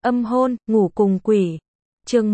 Âm hôn, ngủ cùng quỷ. Chương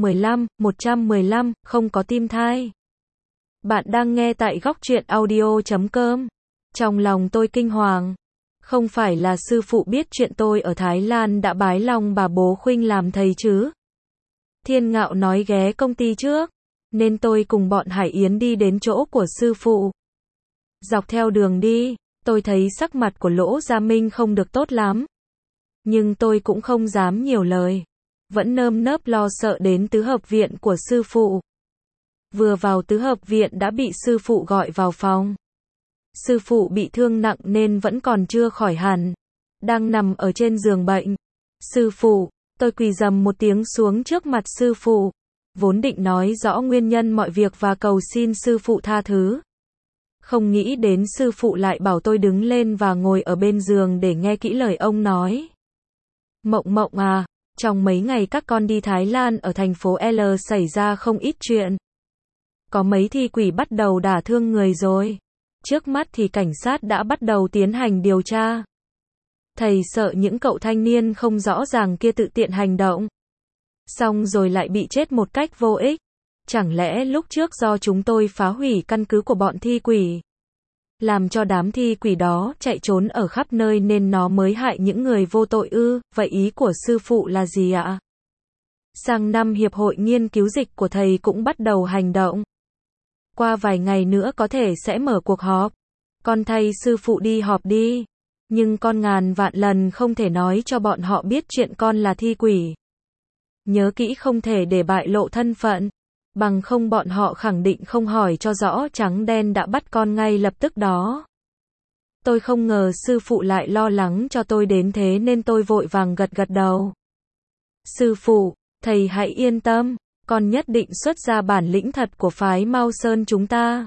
115, không có tim thai. Bạn đang nghe tại góc truyện audio.com. Trong lòng tôi kinh hoàng. Không phải là sư phụ biết chuyện tôi ở Thái Lan đã bái long bà bố Khuynh làm thầy chứ? Thiên Ngạo nói ghé công ty trước, nên tôi cùng bọn Hải Yến đi đến chỗ của sư phụ. Dọc theo đường đi, tôi thấy sắc mặt của Lỗ Gia Minh không được tốt lắm. Nhưng tôi cũng không dám nhiều lời. Vẫn nơm nớp lo sợ đến tứ hợp viện của sư phụ. Vừa vào tứ hợp viện đã bị sư phụ gọi vào phòng. Sư phụ bị thương nặng nên vẫn còn chưa khỏi hẳn. Đang nằm ở trên giường bệnh. Sư phụ, tôi quỳ rầm một tiếng xuống trước mặt sư phụ. Vốn định nói rõ nguyên nhân mọi việc và cầu xin sư phụ tha thứ. Không nghĩ đến sư phụ lại bảo tôi đứng lên và ngồi ở bên giường để nghe kỹ lời ông nói. Mộng Mộng à, trong mấy ngày các con đi Thái Lan ở thành phố L xảy ra không ít chuyện. Có mấy thi quỷ bắt đầu đả thương người rồi. Trước mắt thì cảnh sát đã bắt đầu tiến hành điều tra. Thầy sợ những cậu thanh niên không rõ ràng kia tự tiện hành động. Xong rồi lại bị chết một cách vô ích. Chẳng lẽ lúc trước do chúng tôi phá hủy căn cứ của bọn thi quỷ, làm cho đám thi quỷ đó chạy trốn ở khắp nơi nên nó mới hại những người vô tội ư? Vậy ý của sư phụ là gì ạ? Sang năm hiệp hội nghiên cứu dịch của thầy cũng bắt đầu hành động. Qua vài ngày nữa có thể sẽ mở cuộc họp. Con thay sư phụ đi họp đi. Nhưng con ngàn vạn lần không thể nói cho bọn họ biết chuyện con là thi quỷ. Nhớ kỹ không thể để bại lộ thân phận. Bằng không bọn họ khẳng định không hỏi cho rõ trắng đen đã bắt con ngay lập tức đó. Tôi không ngờ sư phụ lại lo lắng cho tôi đến thế nên tôi vội vàng gật gật đầu. Sư phụ, thầy hãy yên tâm, con nhất định xuất ra bản lĩnh thật của phái Mao Sơn chúng ta.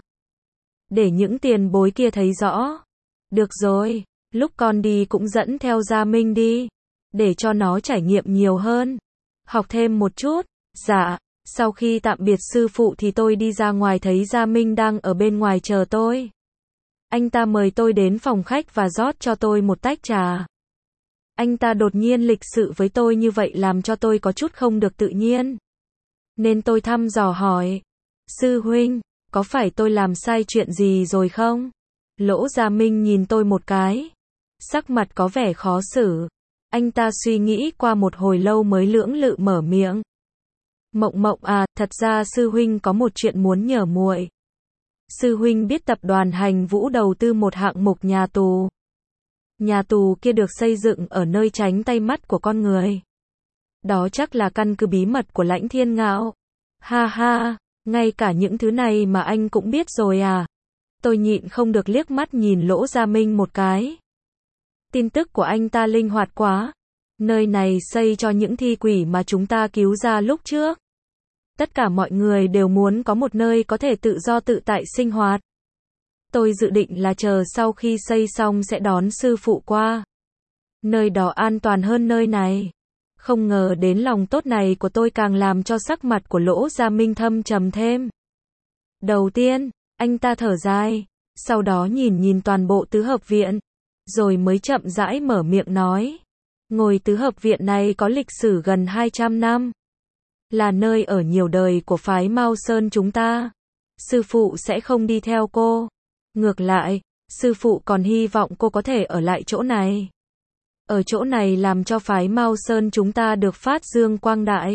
Để những tiền bối kia thấy rõ. Được rồi, lúc con đi cũng dẫn theo Gia Minh đi. Để cho nó trải nghiệm nhiều hơn. Học thêm một chút. Dạ. Sau khi tạm biệt sư phụ thì tôi đi ra ngoài thấy Gia Minh đang ở bên ngoài chờ tôi. Anh ta mời tôi đến phòng khách và rót cho tôi một tách trà. Anh ta đột nhiên lịch sự với tôi như vậy làm cho tôi có chút không được tự nhiên. Nên tôi thăm dò hỏi. Sư huynh, có phải tôi làm sai chuyện gì rồi không? Lỗ Gia Minh nhìn tôi một cái. Sắc mặt có vẻ khó xử. Anh ta suy nghĩ qua một hồi lâu mới lưỡng lự mở miệng. Mộng Mộng à, thật ra sư huynh có một chuyện muốn nhờ muội. Sư huynh biết tập đoàn Hành Vũ đầu tư một hạng mục nhà tù. Nhà tù kia được xây dựng ở nơi tránh tay mắt của con người. Đó chắc là căn cứ bí mật của Lãnh Thiên Ngạo. Ha ha, ngay cả những thứ này mà anh cũng biết rồi à? Tôi nhịn không được liếc mắt nhìn Lỗ Gia Minh một cái. Tin tức của anh ta linh hoạt quá. Nơi này xây cho những thi quỷ mà chúng ta cứu ra lúc trước. Tất cả mọi người đều muốn có một nơi có thể tự do tự tại sinh hoạt. Tôi dự định là chờ sau khi xây xong sẽ đón sư phụ qua. Nơi đó an toàn hơn nơi này. Không ngờ đến lòng tốt này của tôi càng làm cho sắc mặt của Lỗ Gia Minh thâm trầm thêm. Đầu tiên, anh ta thở dài. Sau đó nhìn toàn bộ tứ hợp viện. Rồi mới chậm rãi mở miệng nói. Ngôi tứ hợp viện này có lịch sử gần 200 năm. Là nơi ở nhiều đời của phái Mao Sơn chúng ta. Sư phụ sẽ không đi theo cô. Ngược lại, sư phụ còn hy vọng cô có thể ở lại chỗ này. Ở chỗ này làm cho phái Mao Sơn chúng ta được phát dương quang đại.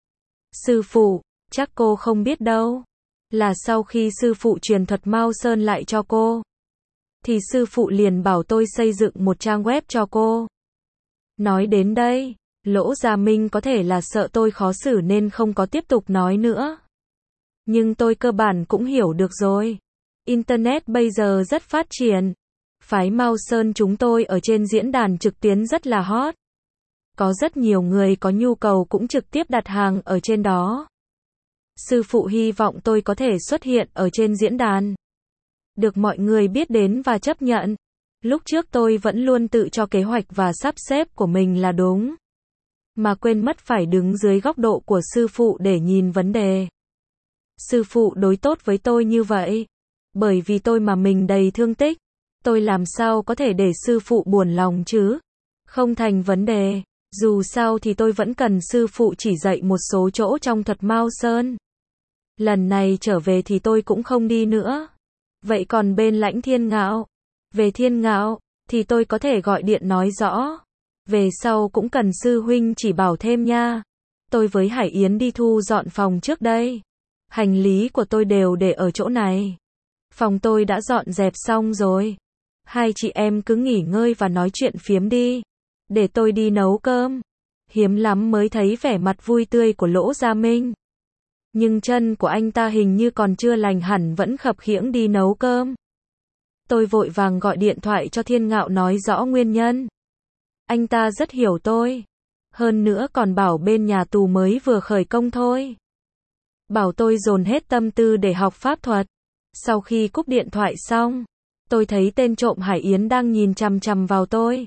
Sư phụ, chắc cô không biết đâu. Là sau khi sư phụ truyền thuật Mao Sơn lại cho cô. Thì sư phụ liền bảo tôi xây dựng một trang web cho cô. Nói đến đây, Lỗ Gia Minh có thể là sợ tôi khó xử nên không có tiếp tục nói nữa. Nhưng tôi cơ bản cũng hiểu được rồi. Internet bây giờ rất phát triển. Phái Mao Sơn chúng tôi ở trên diễn đàn trực tuyến rất là hot. Có rất nhiều người có nhu cầu cũng trực tiếp đặt hàng ở trên đó. Sư phụ hy vọng tôi có thể xuất hiện ở trên diễn đàn. Được mọi người biết đến và chấp nhận. Lúc trước tôi vẫn luôn tự cho kế hoạch và sắp xếp của mình là đúng. Mà quên mất phải đứng dưới góc độ của sư phụ để nhìn vấn đề. Sư phụ đối tốt với tôi như vậy. Bởi vì tôi mà mình đầy thương tích. Tôi làm sao có thể để sư phụ buồn lòng chứ? Không thành vấn đề. Dù sao thì tôi vẫn cần sư phụ chỉ dạy một số chỗ trong Thuật Mao Sơn. Lần này trở về thì tôi cũng không đi nữa. Vậy còn bên Lãnh Thiên Ngạo? Về Thiên Ngạo, thì tôi có thể gọi điện nói rõ. Về sau cũng cần sư huynh chỉ bảo thêm nha. Tôi với Hải Yến đi thu dọn phòng trước đây. Hành lý của tôi đều để ở chỗ này. Phòng tôi đã dọn dẹp xong rồi. Hai chị em cứ nghỉ ngơi và nói chuyện phiếm đi. Để tôi đi nấu cơm. Hiếm lắm mới thấy vẻ mặt vui tươi của Lỗ Gia Minh. Nhưng chân của anh ta hình như còn chưa lành hẳn vẫn khập khiễng đi nấu cơm. Tôi vội vàng gọi điện thoại cho Thiên Ngạo nói rõ nguyên nhân. Anh ta rất hiểu tôi. Hơn nữa còn bảo bên nhà tù mới vừa khởi công thôi. Bảo tôi dồn hết tâm tư để học pháp thuật. Sau khi cúp điện thoại xong, tôi thấy tên trộm Hải Yến đang nhìn chằm chằm vào tôi.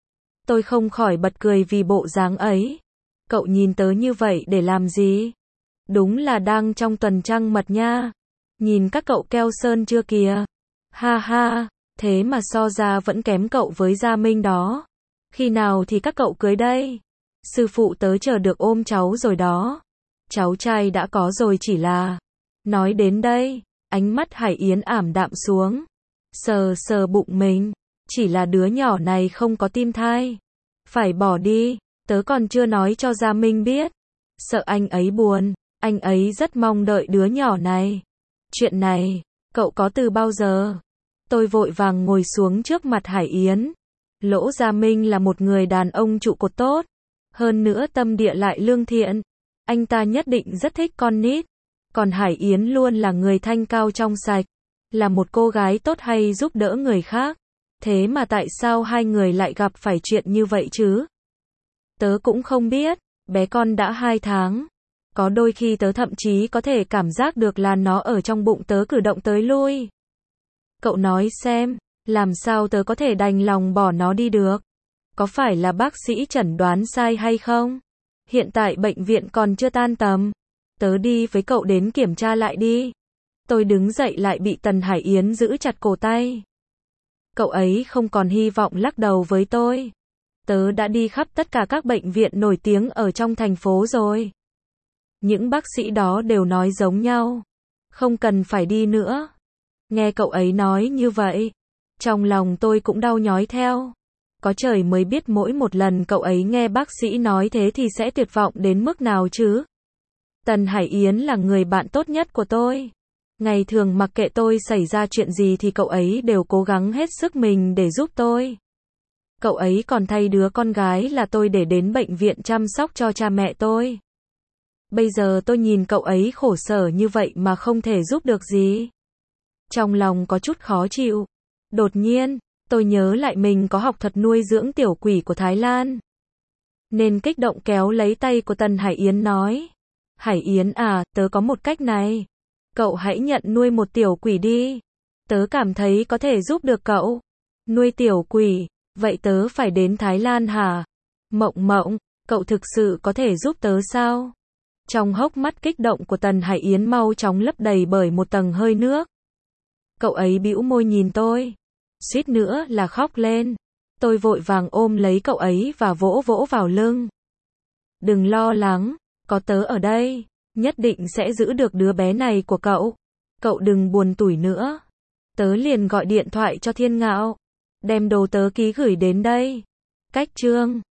Tôi không khỏi bật cười vì bộ dáng ấy. Cậu nhìn tớ như vậy để làm gì? Đúng là đang trong tuần trăng mật nha. Nhìn các cậu keo sơn chưa kìa. Ha ha, thế mà so ra vẫn kém cậu với Gia Minh đó. Khi nào thì các cậu cưới đây? Sư phụ tớ chờ được ôm cháu rồi đó. Cháu trai đã có rồi chỉ là... Nói đến đây, ánh mắt Hải Yến ảm đạm xuống. Sờ sờ bụng mình. Chỉ là đứa nhỏ này không có tim thai. Phải bỏ đi, tớ còn chưa nói cho Gia Minh biết. Sợ anh ấy buồn, anh ấy rất mong đợi đứa nhỏ này. Chuyện này, cậu có từ bao giờ? Tôi vội vàng ngồi xuống trước mặt Hải Yến. Lỗ Gia Minh là một người đàn ông trụ cột tốt. Hơn nữa tâm địa lại lương thiện. Anh ta nhất định rất thích con nít. Còn Hải Yến luôn là người thanh cao trong sạch. Là một cô gái tốt hay giúp đỡ người khác. Thế mà tại sao hai người lại gặp phải chuyện như vậy chứ? Tớ cũng không biết. Bé con đã 2 tháng. Có đôi khi tớ thậm chí có thể cảm giác được là nó ở trong bụng tớ cử động tới lui. Cậu nói xem, làm sao tớ có thể đành lòng bỏ nó đi được? Có phải là bác sĩ chẩn đoán sai hay không? Hiện tại bệnh viện còn chưa tan tầm. Tớ đi với cậu đến kiểm tra lại đi. Tôi đứng dậy lại bị Tần Hải Yến giữ chặt cổ tay. Cậu ấy không còn hy vọng lắc đầu với tôi. Tớ đã đi khắp tất cả các bệnh viện nổi tiếng ở trong thành phố rồi. Những bác sĩ đó đều nói giống nhau. Không cần phải đi nữa. Nghe cậu ấy nói như vậy, trong lòng tôi cũng đau nhói theo. Có trời mới biết mỗi một lần cậu ấy nghe bác sĩ nói thế thì sẽ tuyệt vọng đến mức nào chứ. Tần Hải Yến là người bạn tốt nhất của tôi. Ngày thường mặc kệ tôi xảy ra chuyện gì thì cậu ấy đều cố gắng hết sức mình để giúp tôi. Cậu ấy còn thay đứa con gái là tôi để đến bệnh viện chăm sóc cho cha mẹ tôi. Bây giờ tôi nhìn cậu ấy khổ sở như vậy mà không thể giúp được gì. Trong lòng có chút khó chịu. Đột nhiên, tôi nhớ lại mình có học thuật nuôi dưỡng tiểu quỷ của Thái Lan. Nên kích động kéo lấy tay của Tần Hải Yến nói. Hải Yến à, tớ có một cách này. Cậu hãy nhận nuôi một tiểu quỷ đi. Tớ cảm thấy có thể giúp được cậu. Nuôi tiểu quỷ, vậy tớ phải đến Thái Lan hả? Mộng mộng, cậu thực sự có thể giúp tớ sao? Trong hốc mắt kích động của Tần Hải Yến mau chóng lấp đầy bởi một tầng hơi nước. Cậu ấy bĩu môi nhìn tôi. Suýt nữa là khóc lên. Tôi vội vàng ôm lấy cậu ấy và vỗ vỗ vào lưng. Đừng lo lắng, có tớ ở đây. Nhất định sẽ giữ được đứa bé này của cậu. Cậu đừng buồn tủi nữa. Tớ liền gọi điện thoại cho Thiên Ngạo. Đem đồ tớ ký gửi đến đây. Cách chương